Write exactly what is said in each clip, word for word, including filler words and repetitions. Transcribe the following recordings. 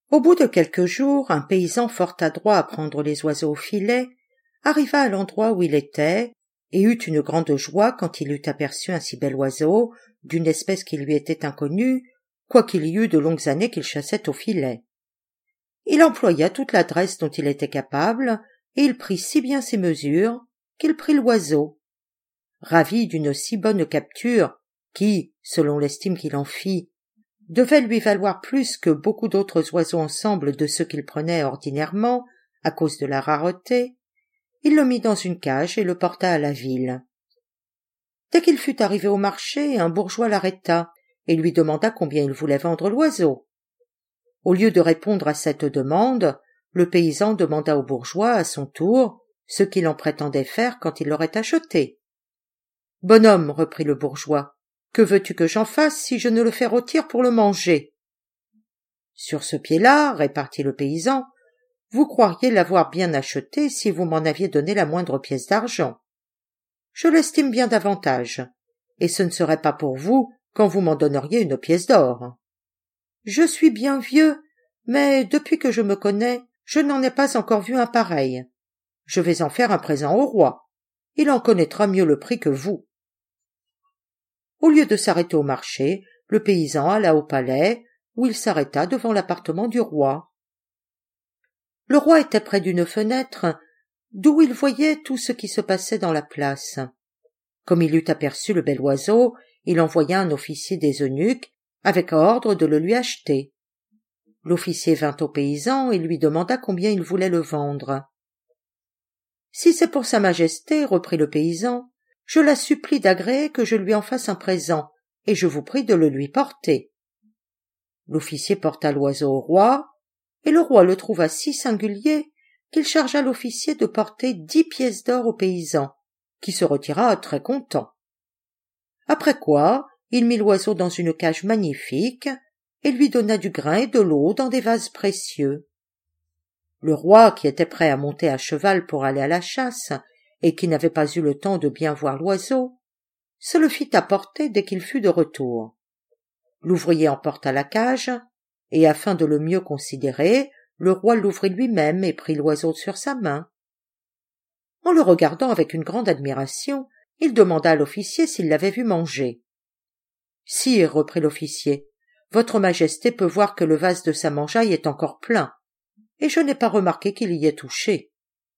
Au bout de quelques jours, un paysan fort adroit à prendre les oiseaux au filet arriva à l'endroit où il était et eut une grande joie quand il eut aperçu un si bel oiseau d'une espèce qui lui était inconnue, quoiqu'il y eût de longues années qu'il chassait au filet. Il employa toute l'adresse dont il était capable et il prit si bien ses mesures qu'il prit l'oiseau. Ravi d'une si bonne capture qui, selon l'estime qu'il en fit, devait lui valoir plus que beaucoup d'autres oiseaux ensemble de ceux qu'il prenait ordinairement à cause de la rareté, il le mit dans une cage et le porta à la ville. Dès qu'il fut arrivé au marché, un bourgeois l'arrêta et lui demanda combien il voulait vendre l'oiseau. Au lieu de répondre à cette demande, le paysan demanda au bourgeois à son tour ce qu'il en prétendait faire quand il l'aurait acheté. « Bonhomme, reprit le bourgeois, que veux-tu que j'en fasse si je ne le fais rôtir pour le manger ?» « Sur ce pied-là, répartit le paysan, vous croiriez l'avoir bien acheté si vous m'en aviez donné la moindre pièce d'argent. Je l'estime bien davantage, et ce ne serait pas pour vous quand vous m'en donneriez une pièce d'or. Je suis bien vieux, mais depuis que je me connais, je n'en ai pas encore vu un pareil. Je vais en faire un présent au roi. Il en connaîtra mieux le prix que vous. » Au lieu de s'arrêter au marché, le paysan alla au palais, où il s'arrêta devant l'appartement du roi. Le roi était près d'une fenêtre, d'où il voyait tout ce qui se passait dans la place. Comme il eut aperçu le bel oiseau, il envoya un officier des eunuques, avec ordre de le lui acheter. L'officier vint au paysan et lui demanda combien il voulait le vendre. « Si c'est pour sa majesté, reprit le paysan, je la supplie d'agréer que je lui en fasse un présent, et je vous prie de le lui porter. » L'officier porta l'oiseau au roi, et le roi le trouva si singulier qu'il chargea l'officier de porter dix pièces d'or au paysan, qui se retira très content. Après quoi, il mit l'oiseau dans une cage magnifique et lui donna du grain et de l'eau dans des vases précieux. Le roi, qui était prêt à monter à cheval pour aller à la chasse et qui n'avait pas eu le temps de bien voir l'oiseau, se le fit apporter dès qu'il fut de retour. L'ouvrier emporta la cage, et afin de le mieux considérer, le roi l'ouvrit lui-même et prit l'oiseau sur sa main. En le regardant avec une grande admiration, il demanda à l'officier s'il l'avait vu manger. « Sire, reprit l'officier, votre majesté peut voir que le vase de sa mangeaille est encore plein, et je n'ai pas remarqué qu'il y ait touché. »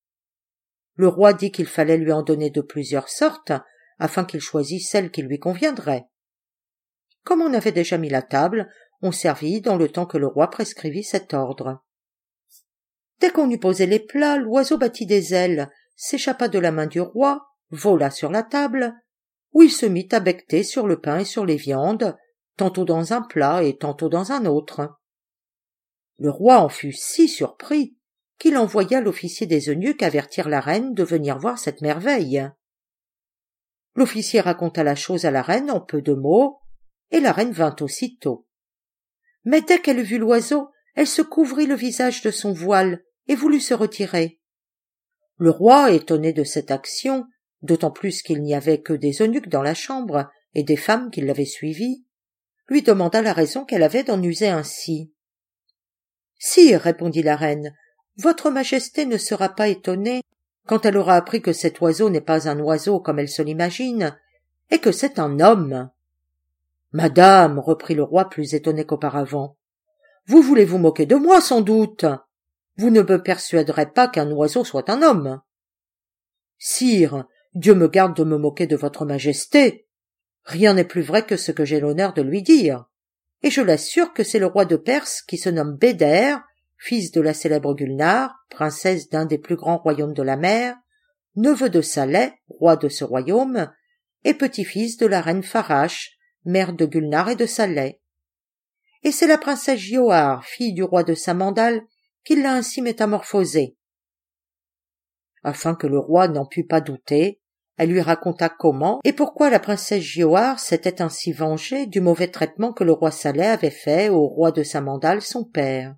Le roi dit qu'il fallait lui en donner de plusieurs sortes, afin qu'il choisît celle qui lui conviendrait. Comme on avait déjà mis la table, on servit dans le temps que le roi prescrivit cet ordre. Dès qu'on eut posé les plats, l'oiseau battit des ailes, s'échappa de la main du roi, vola sur la table, où il se mit à becqueter sur le pain et sur les viandes, tantôt dans un plat et tantôt dans un autre. Le roi en fut si surpris qu'il envoya l'officier des eunuques avertir la reine de venir voir cette merveille. L'officier raconta la chose à la reine en peu de mots, et la reine vint aussitôt. Mais dès qu'elle vit l'oiseau, elle se couvrit le visage de son voile et voulut se retirer. Le roi, étonné de cette action, d'autant plus qu'il n'y avait que des eunuques dans la chambre et des femmes qui l'avaient suivie, lui demanda la raison qu'elle avait d'en user ainsi. « Sire, répondit la reine, votre majesté ne sera pas étonnée quand elle aura appris que cet oiseau n'est pas un oiseau comme elle se l'imagine, et que c'est un homme. »« Madame, reprit le roi plus étonné qu'auparavant, vous voulez vous moquer de moi sans doute. Vous ne me persuaderez pas qu'un oiseau soit un homme. »« Sire, Dieu me garde de me moquer de votre majesté. Rien n'est plus vrai que ce que j'ai l'honneur de lui dire. Et je l'assure que c'est le roi de Perse qui se nomme Béder, fils de la célèbre Gulnare, princesse d'un des plus grands royaumes de la mer, neveu de Saleh, roi de ce royaume, et petit-fils de la reine Farache, mère de Gulnare et de Saleh. Et c'est la princesse Giauhare, fille du roi de Samandal, qui l'a ainsi métamorphosée. Afin que le roi n'en pût pas douter, elle lui raconta comment et pourquoi la princesse Giauhare s'était ainsi vengée du mauvais traitement que le roi Saleh avait fait au roi de Samandal, son père.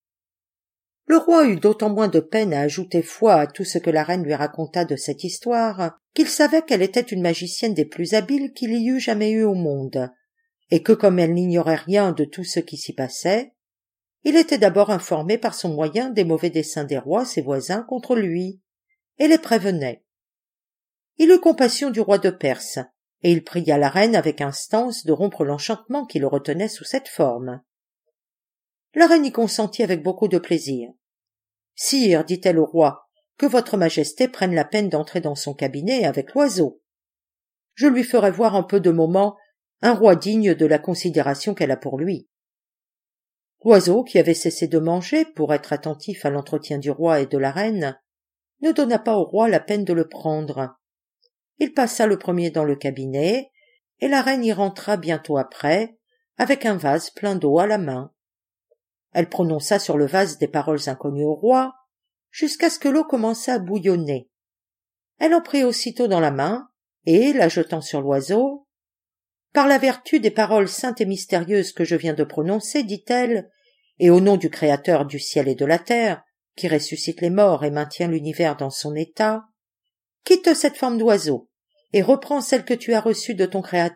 Le roi eut d'autant moins de peine à ajouter foi à tout ce que la reine lui raconta de cette histoire, qu'il savait qu'elle était une magicienne des plus habiles qu'il y eût jamais eu au monde, et que comme elle n'ignorait rien de tout ce qui s'y passait, Il était d'abord informé par son moyen des mauvais desseins des rois, ses voisins, contre lui, et les prévenait. Il eut compassion du roi de Perse, et il pria la reine avec instance de rompre l'enchantement qui le retenait sous cette forme. La reine y consentit avec beaucoup de plaisir. « Sire, dit-elle au roi, que votre majesté prenne la peine d'entrer dans son cabinet avec l'oiseau. Je lui ferai voir en peu de moments un roi digne de la considération qu'elle a pour lui. » L'oiseau, qui avait cessé de manger pour être attentif à l'entretien du roi et de la reine, ne donna pas au roi la peine de le prendre. Il passa le premier dans le cabinet, et la reine y rentra bientôt après, avec un vase plein d'eau à la main. Elle prononça sur le vase des paroles inconnues au roi, jusqu'à ce que l'eau commençât à bouillonner. Elle en prit aussitôt dans la main, et, la jetant sur l'oiseau, « Par la vertu des paroles saintes et mystérieuses que je viens de prononcer, dit-elle, et au nom du Créateur du ciel et de la terre, qui ressuscite les morts et maintient l'univers dans son état, quitte cette forme d'oiseau, et reprends celle que tu as reçue de ton Créateur. »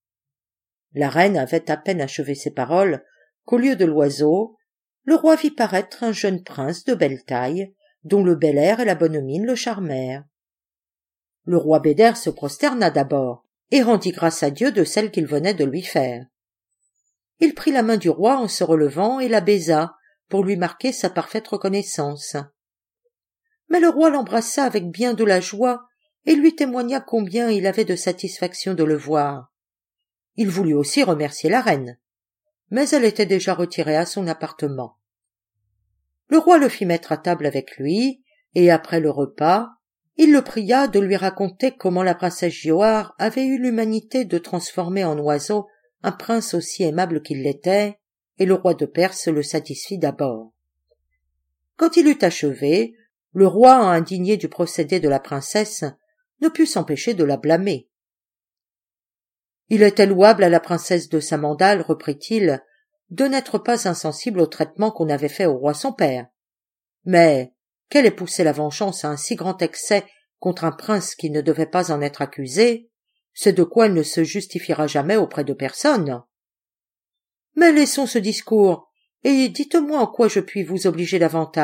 La reine avait à peine achevé ces paroles, qu'au lieu de l'oiseau, le roi vit paraître un jeune prince de belle taille, dont le bel air et la bonne mine le charmèrent. Le roi Bédère se prosterna d'abord, et rendit grâce à Dieu de celle qu'il venait de lui faire. Il prit la main du roi en se relevant et la baisa, pour lui marquer sa parfaite reconnaissance. Mais le roi l'embrassa avec bien de la joie, et lui témoigna combien il avait de satisfaction de le voir. Il voulut aussi remercier la reine, mais elle était déjà retirée à son appartement. Le roi le fit mettre à table avec lui, et après le repas, il le pria de lui raconter comment la princesse Giauhare avait eu l'humanité de transformer en oiseau un prince aussi aimable qu'il l'était, et le roi de Perse le satisfit d'abord. Quand il eut achevé, le roi, indigné du procédé de la princesse, ne put s'empêcher de la blâmer. « Il était louable à la princesse de Samandal, reprit-il, de n'être pas insensible au traitement qu'on avait fait au roi son père. Mais qu'elle ait poussé la vengeance à un si grand excès contre un prince qui ne devait pas en être accusé, c'est de quoi elle ne se justifiera jamais auprès de personne. Mais laissons ce discours, et dites-moi en quoi je puis vous obliger davantage. »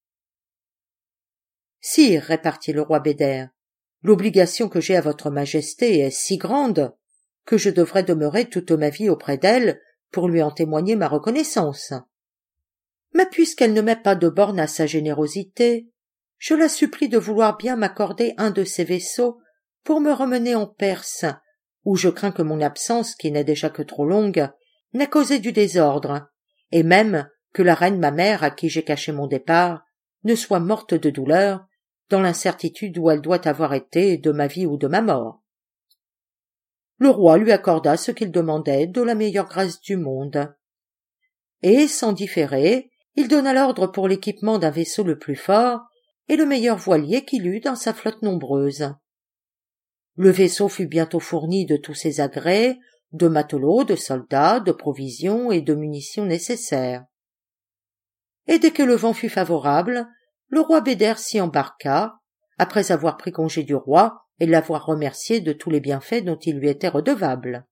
« Sire, répartit le roi Bédère, l'obligation que j'ai à votre majesté est si grande que je devrais demeurer toute ma vie auprès d'elle pour lui en témoigner ma reconnaissance. Mais puisqu'elle ne met pas de borne à sa générosité, je la supplie de vouloir bien m'accorder un de ses vaisseaux pour me remener en Perse, où je crains que mon absence, qui n'est déjà que trop longue, n'ait causé du désordre, et même que la reine ma mère, à qui j'ai caché mon départ, ne soit morte de douleur, dans l'incertitude où elle doit avoir été de ma vie ou de ma mort. » Le roi lui accorda ce qu'il demandait de la meilleure grâce du monde. Et, sans différer, il donna l'ordre pour l'équipement d'un vaisseau le plus fort et le meilleur voilier qu'il eût dans sa flotte nombreuse. Le vaisseau fut bientôt fourni de tous ses agrès, de matelots, de soldats, de provisions et de munitions nécessaires. Et dès que le vent fut favorable, le roi Bédère s'y embarqua, après avoir pris congé du roi et l'avoir remercié de tous les bienfaits dont il lui était redevable.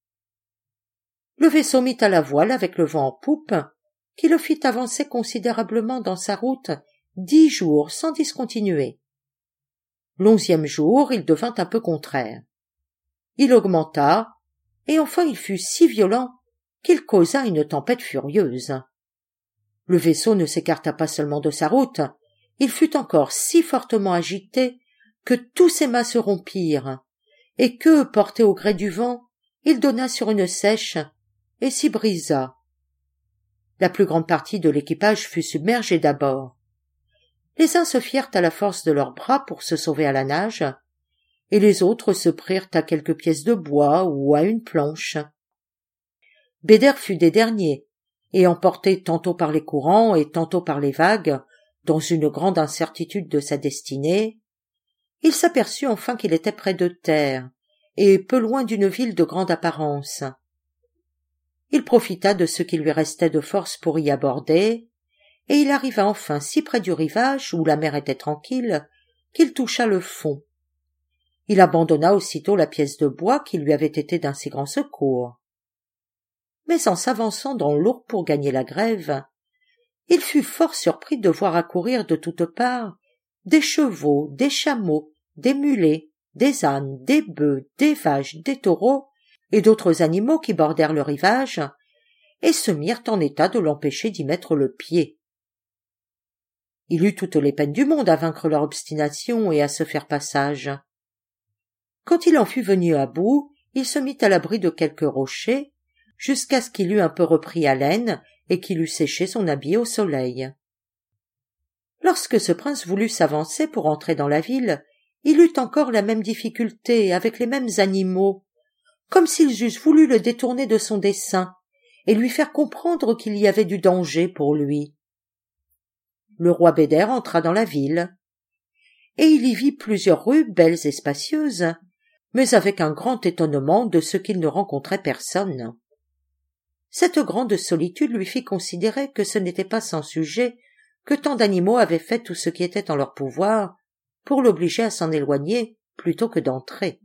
Le vaisseau mit à la voile avec le vent en poupe, qui le fit avancer considérablement dans sa route dix jours sans discontinuer. L'onzième jour, il devint un peu contraire. Il augmenta, et enfin il fut si violent qu'il causa une tempête furieuse. Le vaisseau ne s'écarta pas seulement de sa route, il fut encore si fortement agité que tous ses mâts se rompirent, et que, porté au gré du vent, il donna sur une sèche et s'y brisa. La plus grande partie de l'équipage fut submergée d'abord. Les uns se fièrent à la force de leurs bras pour se sauver à la nage, et les autres se prirent à quelques pièces de bois ou à une planche. Bédère fut des derniers, et emporté tantôt par les courants et tantôt par les vagues, dans une grande incertitude de sa destinée, il s'aperçut enfin qu'il était près de terre, et peu loin d'une ville de grande apparence. Il profita de ce qui lui restait de force pour y aborder, et il arriva enfin si près du rivage, où la mer était tranquille, qu'il toucha le fond. Il abandonna aussitôt la pièce de bois qui lui avait été d'un si grand secours. mais en s'avançant dans l'eau pour gagner la grève, il fut fort surpris de voir accourir de toutes parts des chevaux, des chameaux, des mulets, des ânes, des bœufs, des vaches, des taureaux et d'autres animaux qui bordèrent le rivage et se mirent en état de l'empêcher d'y mettre le pied. Il eut toutes les peines du monde à vaincre leur obstination et à se faire passage. Quand il en fut venu à bout, il se mit à l'abri de quelques rochers, jusqu'à ce qu'il eût un peu repris haleine et qu'il eût séché son habit au soleil. Lorsque ce prince voulut s'avancer pour entrer dans la ville, il eut encore la même difficulté avec les mêmes animaux, comme s'ils eussent voulu le détourner de son dessein et lui faire comprendre qu'il y avait du danger pour lui. Le roi Béder entra dans la ville, et il y vit plusieurs rues belles et spacieuses, mais avec un grand étonnement de ce qu'il ne rencontrait personne. Cette grande solitude lui fit considérer que ce n'était pas sans sujet que tant d'animaux avaient fait tout ce qui était en leur pouvoir pour l'obliger à s'en éloigner plutôt que d'entrer.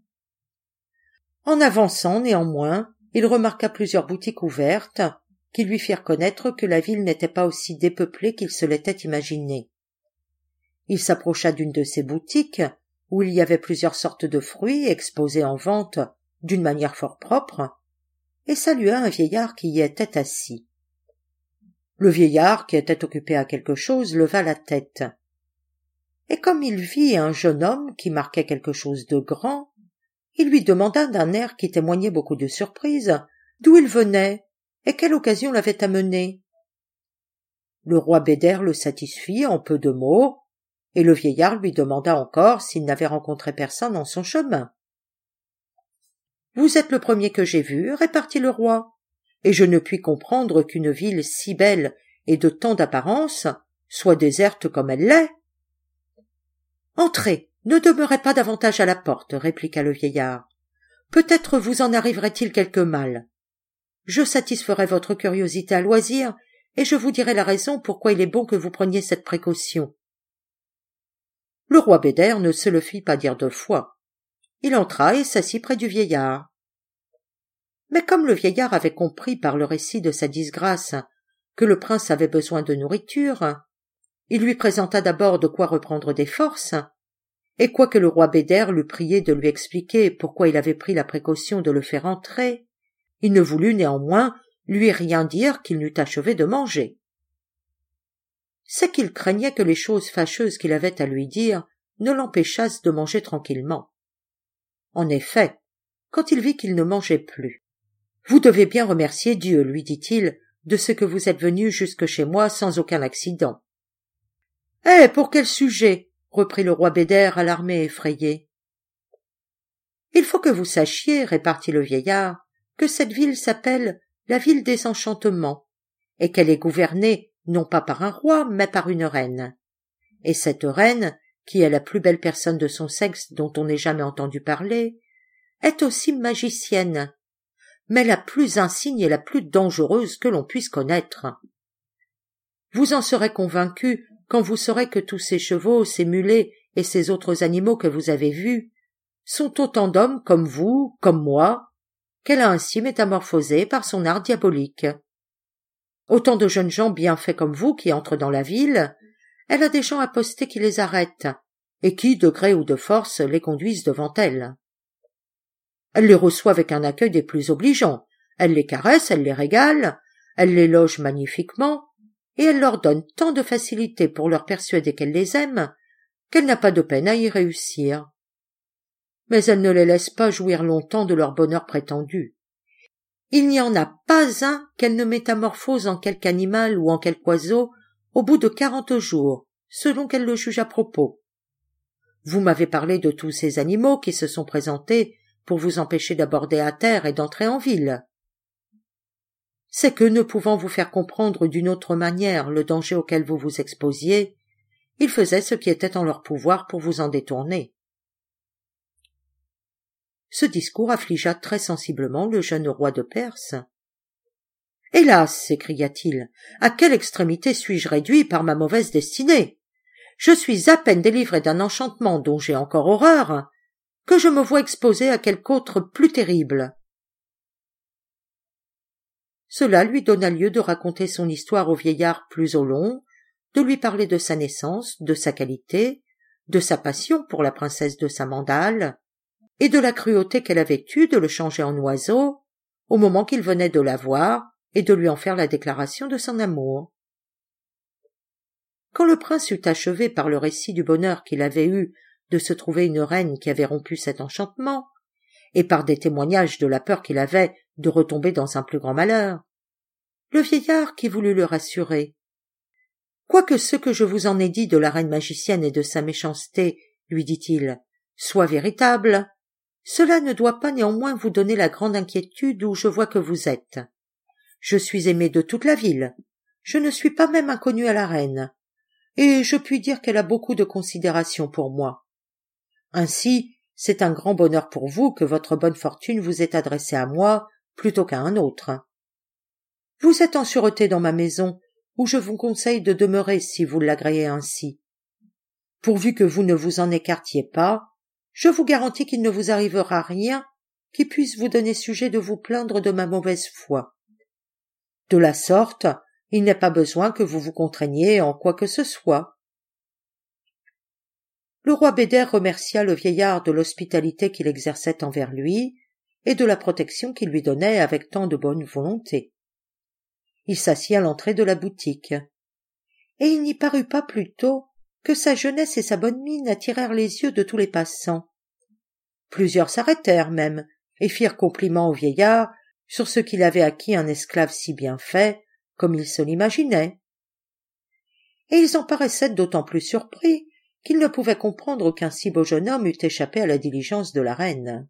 En avançant, néanmoins, il remarqua plusieurs boutiques ouvertes qui lui firent connaître que la ville n'était pas aussi dépeuplée qu'il se l'était imaginé. Il s'approcha d'une de ces boutiques, où il y avait plusieurs sortes de fruits exposés en vente d'une manière fort propre, et salua un vieillard qui y était assis. Le vieillard, qui était occupé à quelque chose, leva la tête. Et comme il vit un jeune homme qui marquait quelque chose de grand, il lui demanda d'un air qui témoignait beaucoup de surprise d'où il venait et quelle occasion l'avait amené. Le roi Béder le satisfit en peu de mots, et le vieillard lui demanda encore s'il n'avait rencontré personne en son chemin. « Vous êtes le premier que j'ai vu, répartit le roi, et je ne puis comprendre qu'une ville si belle et de tant d'apparence soit déserte comme elle l'est. »« Entrez, ne demeurez pas davantage à la porte, répliqua le vieillard. Peut-être vous en arriverait-il quelque mal. Je satisferai votre curiosité à loisir, et je vous dirai la raison pourquoi il est bon que vous preniez cette précaution. » Le roi Béder ne se le fit pas dire deux fois. Il entra et s'assit près du vieillard. Mais comme le vieillard avait compris par le récit de sa disgrâce que le prince avait besoin de nourriture, il lui présenta d'abord de quoi reprendre des forces, et quoique le roi Béder l'eût prié de lui expliquer pourquoi il avait pris la précaution de le faire entrer, il ne voulut néanmoins lui rien dire qu'il n'eût achevé de manger. C'est qu'il craignait que les choses fâcheuses qu'il avait à lui dire ne l'empêchassent de manger tranquillement. En effet, quand il vit qu'il ne mangeait plus, « Vous devez bien remercier Dieu, lui dit-il, de ce que vous êtes venu jusque chez moi sans aucun accident. »« Eh, pour quel sujet ?» reprit le roi Béder, alarmé et effrayé. « Il faut que vous sachiez, répartit le vieillard, que cette ville s'appelle la ville des enchantements, et qu'elle est gouvernée non pas par un roi, mais par une reine. Et cette reine, qui est la plus belle personne de son sexe dont on n'ait jamais entendu parler, est aussi magicienne, mais la plus insigne et la plus dangereuse que l'on puisse connaître. Vous en serez convaincu quand vous saurez que tous ces chevaux, ces mulets et ces autres animaux que vous avez vus sont autant d'hommes comme vous, comme moi, qu'elle a ainsi métamorphosés par son art diabolique. Autant de jeunes gens bien faits comme vous qui entrent dans la ville, elle a des gens apostés qui les arrêtent, et qui, de gré ou de force, les conduisent devant elle. Elle les reçoit avec un accueil des plus obligeants, elle les caresse, elle les régale, elle les loge magnifiquement, et elle leur donne tant de facilité pour leur persuader qu'elle les aime, qu'elle n'a pas de peine à y réussir. Mais elle ne les laisse pas jouir longtemps de leur bonheur prétendu. Il n'y en a pas un qu'elle ne métamorphose en quelque animal ou en quelque oiseau au bout de quarante jours, selon qu'elle le juge à propos. Vous m'avez parlé de tous ces animaux qui se sont présentés pour vous empêcher d'aborder à terre et d'entrer en ville. C'est que, ne pouvant vous faire comprendre d'une autre manière le danger auquel vous vous exposiez, ils faisaient ce qui était en leur pouvoir pour vous en détourner. Ce discours affligea très sensiblement le jeune roi de Perse. « Hélas !» s'écria-t-il, « à quelle extrémité suis-je réduit par ma mauvaise destinée ? Je suis à peine délivré d'un enchantement dont j'ai encore horreur, que je me vois exposé à quelque autre plus terrible. » Cela lui donna lieu de raconter son histoire au vieillard plus au long, de lui parler de sa naissance, de sa qualité, de sa passion pour la princesse de Samandal, et de la cruauté qu'elle avait eue de le changer en oiseau, au moment qu'il venait de la voir, et de lui en faire la déclaration de son amour. Quand le prince eut achevé par le récit du bonheur qu'il avait eu de se trouver une reine qui avait rompu cet enchantement, et par des témoignages de la peur qu'il avait de retomber dans un plus grand malheur, le vieillard qui voulut le rassurer. « Quoique ce que je vous en ai dit de la reine magicienne et de sa méchanceté, lui dit-il, soit véritable, cela ne doit pas néanmoins vous donner la grande inquiétude où je vois que vous êtes. Je suis aimé de toute la ville, je ne suis pas même inconnu à la reine, et je puis dire qu'elle a beaucoup de considération pour moi. Ainsi, c'est un grand bonheur pour vous que votre bonne fortune vous ait adressé à moi plutôt qu'à un autre. Vous êtes en sûreté dans ma maison, où je vous conseille de demeurer si vous l'agréez ainsi. Pourvu que vous ne vous en écartiez pas, je vous garantis qu'il ne vous arrivera rien qui puisse vous donner sujet de vous plaindre de ma mauvaise foi. De la sorte, il n'est pas besoin que vous vous contraigniez en quoi que ce soit. » Le roi Bédère remercia le vieillard de l'hospitalité qu'il exerçait envers lui et de la protection qu'il lui donnait avec tant de bonne volonté. Il s'assit à l'entrée de la boutique, et il n'y parut pas plus tôt que sa jeunesse et sa bonne mine attirèrent les yeux de tous les passants. Plusieurs s'arrêtèrent même, et firent compliment au vieillard sur ce qu'il avait acquis un esclave si bien fait, comme il se l'imaginait. Et ils en paraissaient d'autant plus surpris qu'ils ne pouvaient comprendre qu'un si beau jeune homme eût échappé à la diligence de la reine.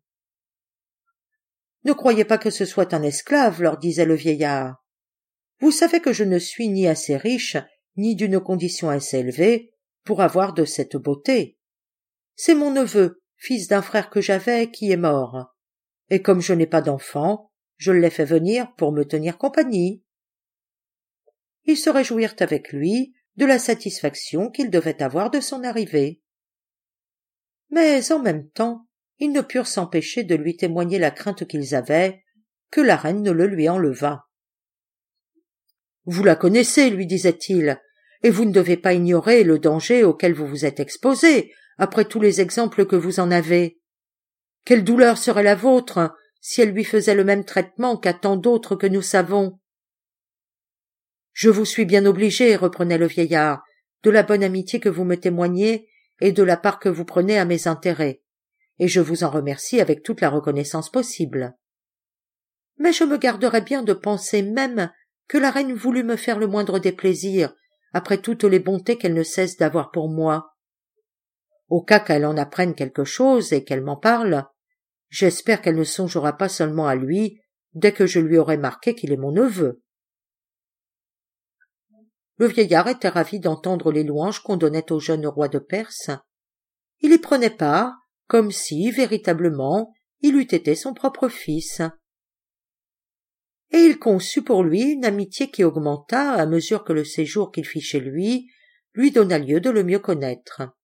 « Ne croyez pas que ce soit un esclave, leur disait le vieillard. Vous savez que je ne suis ni assez riche, ni d'une condition assez élevée pour avoir de cette beauté. C'est mon neveu, fils d'un frère que j'avais, qui est mort. Et comme je n'ai pas d'enfant, je l'ai fait venir pour me tenir compagnie. » Ils se réjouirent avec lui de la satisfaction qu'il devait avoir de son arrivée. Mais en même temps, ils ne purent s'empêcher de lui témoigner la crainte qu'ils avaient que la reine ne le lui enlevât. « Vous la connaissez, lui disait-il, et vous ne devez pas ignorer le danger auquel vous vous êtes exposé, après tous les exemples que vous en avez. Quelle douleur serait la vôtre si elle lui faisait le même traitement qu'à tant d'autres que nous savons. »« Je vous suis bien obligé, reprenait le vieillard, de la bonne amitié que vous me témoignez et de la part que vous prenez à mes intérêts, et je vous en remercie avec toute la reconnaissance possible. Mais je me garderais bien de penser même que la reine voulut me faire le moindre déplaisir, après toutes les bontés qu'elle ne cesse d'avoir pour moi. Au cas qu'elle en apprenne quelque chose et qu'elle m'en parle, j'espère qu'elle ne songera pas seulement à lui dès que je lui aurai marqué qu'il est mon neveu. » Le vieillard était ravi d'entendre les louanges qu'on donnait au jeune roi de Perse. Il y prenait part, comme si, véritablement, il eût été son propre fils. Et il conçut pour lui une amitié qui augmenta à mesure que le séjour qu'il fit chez lui lui donna lieu de le mieux connaître.